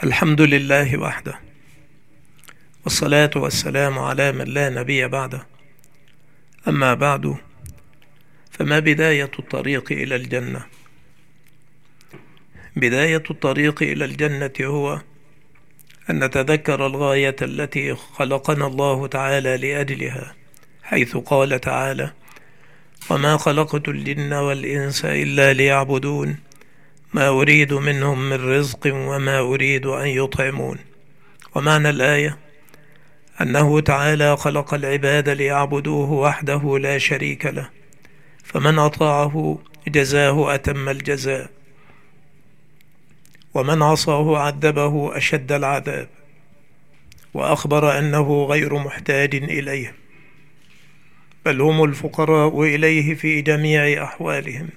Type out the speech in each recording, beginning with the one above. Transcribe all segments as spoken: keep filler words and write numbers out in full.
الحمد لله وحده، والصلاة والسلام على من لا نبي بعده. أما بعد، فما بداية الطريق إلى الجنة؟ بداية الطريق إلى الجنة هو أن نتذكر الغاية التي خلقنا الله تعالى لأجلها، حيث قال تعالى: وما خلقت الجن والإنس إلا ليعبدون ما أريد منهم من رزق وما أريد أن يطعمون. ومعنى الآية أنه تعالى خلق العباد ليعبدوه وحده لا شريك له، فمن أطاعه جزاه أتم الجزاء، ومن عصاه عذبه أشد العذاب، وأخبر أنه غير محتاج إليه، بل هم الفقراء إليه في جميع أحوالهم،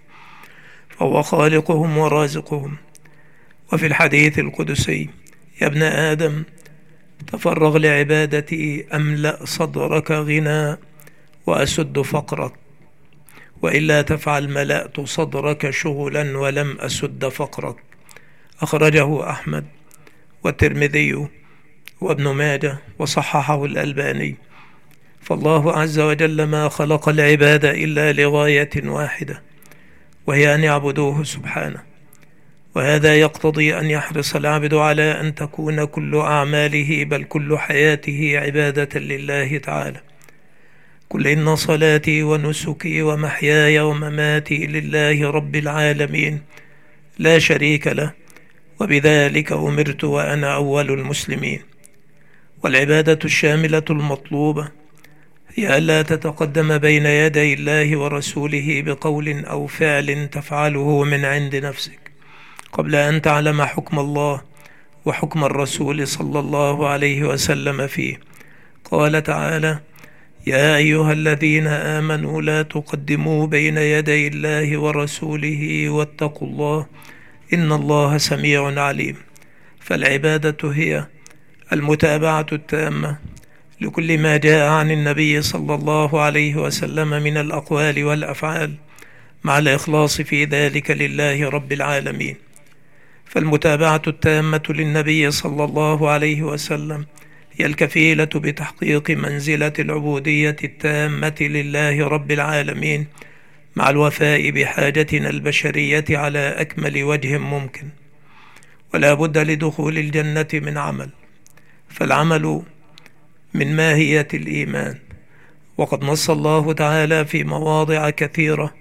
فهو خالقهم ورازقهم. وفي الحديث القدسي: يا ابن آدم تفرغ لعبادتي أملأ صدرك غنى وأسد فقرك، وإلا تفعل ملأت صدرك شغلا ولم أسد فقرك. أخرجه أحمد والترمذي وابن ماجه وصححه الألباني. فالله عز وجل ما خلق العباد إلا لغاية واحدة، وهي أن يعبدوه سبحانه، وهذا يقتضي أن يحرص العبد على أن تكون كل أعماله بل كل حياته عبادة لله تعالى. قل إن صلاتي ونسكي ومحياي ومماتي لله رب العالمين لا شريك له، وبذلك أمرت وأنا أول المسلمين. والعبادة الشاملة المطلوبة هي ألا تتقدم بين يدي الله ورسوله بقول أو فعل تفعله من عند نفسك قبل أن تعلم حكم الله وحكم الرسول صلى الله عليه وسلم فيه. قال تعالى: يا أيها الذين آمنوا لا تقدموا بين يدي الله ورسوله واتقوا الله إن الله سميع عليم. فالعبادة هي المتابعة التامة لكل ما جاء عن النبي صلى الله عليه وسلم من الأقوال والأفعال، مع الإخلاص في ذلك لله رب العالمين. فالمتابعة التامة للنبي صلى الله عليه وسلم هي الكفيلة بتحقيق منزلة العبودية التامة لله رب العالمين، مع الوفاء بحاجتنا البشرية على أكمل وجه ممكن. ولا بد لدخول الجنة من عمل، فالعمل من ماهية الإيمان، وقد نص الله تعالى في مواضع كثيرة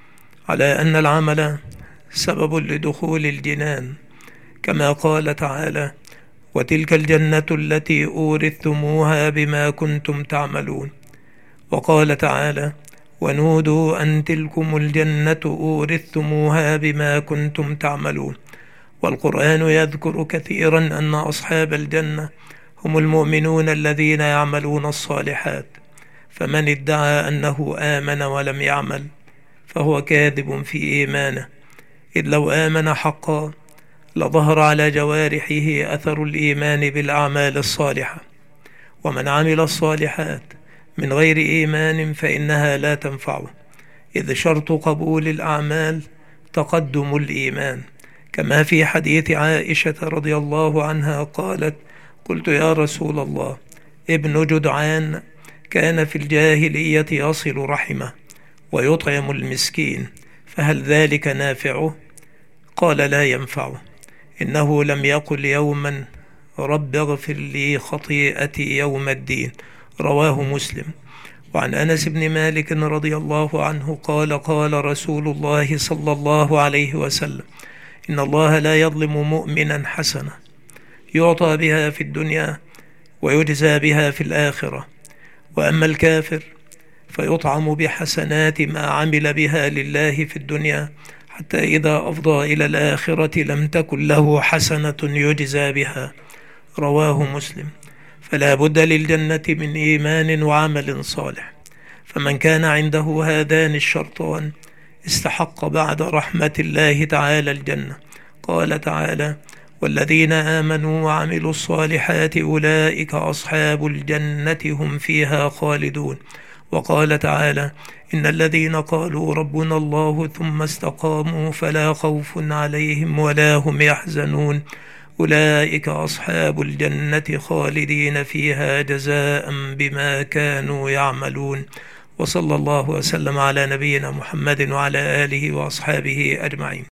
على أن العمل سبب لدخول الجنان، كما قال تعالى: وتلك الجنة التي أورثتموها بما كنتم تعملون. وقال تعالى: ونودوا أن تلكم الجنة أورثتموها بما كنتم تعملون. والقرآن يذكر كثيرا أن أصحاب الجنة هم المؤمنون الذين يعملون الصالحات، فمن ادعى أنه آمن ولم يعمل فهو كاذب في إيمانه، إذ لو آمن حقا لظهر على جوارحه أثر الإيمان بالأعمال الصالحة. ومن عمل الصالحات من غير إيمان فإنها لا تنفعه، إذ شرط قبول الأعمال تقدم الإيمان، كما في حديث عائشة رضي الله عنها قالت: قلت يا رسول الله، ابن جدعان كان في الجاهلية يصل رحمه ويطعم المسكين، فهل ذلك نافعه؟ قال: لا ينفعه، إنه لم يقل يوما رب اغفر لي خطيئتي يوم الدين. رواه مسلم. وعن أنس بن مالك رضي الله عنه قال: قال رسول الله صلى الله عليه وسلم: إن الله لا يظلم مؤمنا حسنة يعطى بها في الدنيا ويجزى بها في الآخرة، وأما الكافر فيطعم بحسنات ما عمل بها لله في الدنيا، حتى إذا أفضى إلى الآخرة لم تكن له حسنة يجزى بها. رواه مسلم. فلا بد للجنة من إيمان وعمل صالح، فمن كان عنده هذان الشرطان استحق بعد رحمة الله تعالى الجنة. قال تعالى: والذين آمنوا وعملوا الصالحات أولئك أصحاب الجنة هم فيها خالدون. وقال تعالى: إن الذين قالوا ربنا الله ثم استقاموا فلا خوف عليهم ولا هم يحزنون أولئك أصحاب الجنة خالدين فيها جزاء بما كانوا يعملون. وصلى الله وسلم على نبينا محمد وعلى آله وأصحابه أجمعين.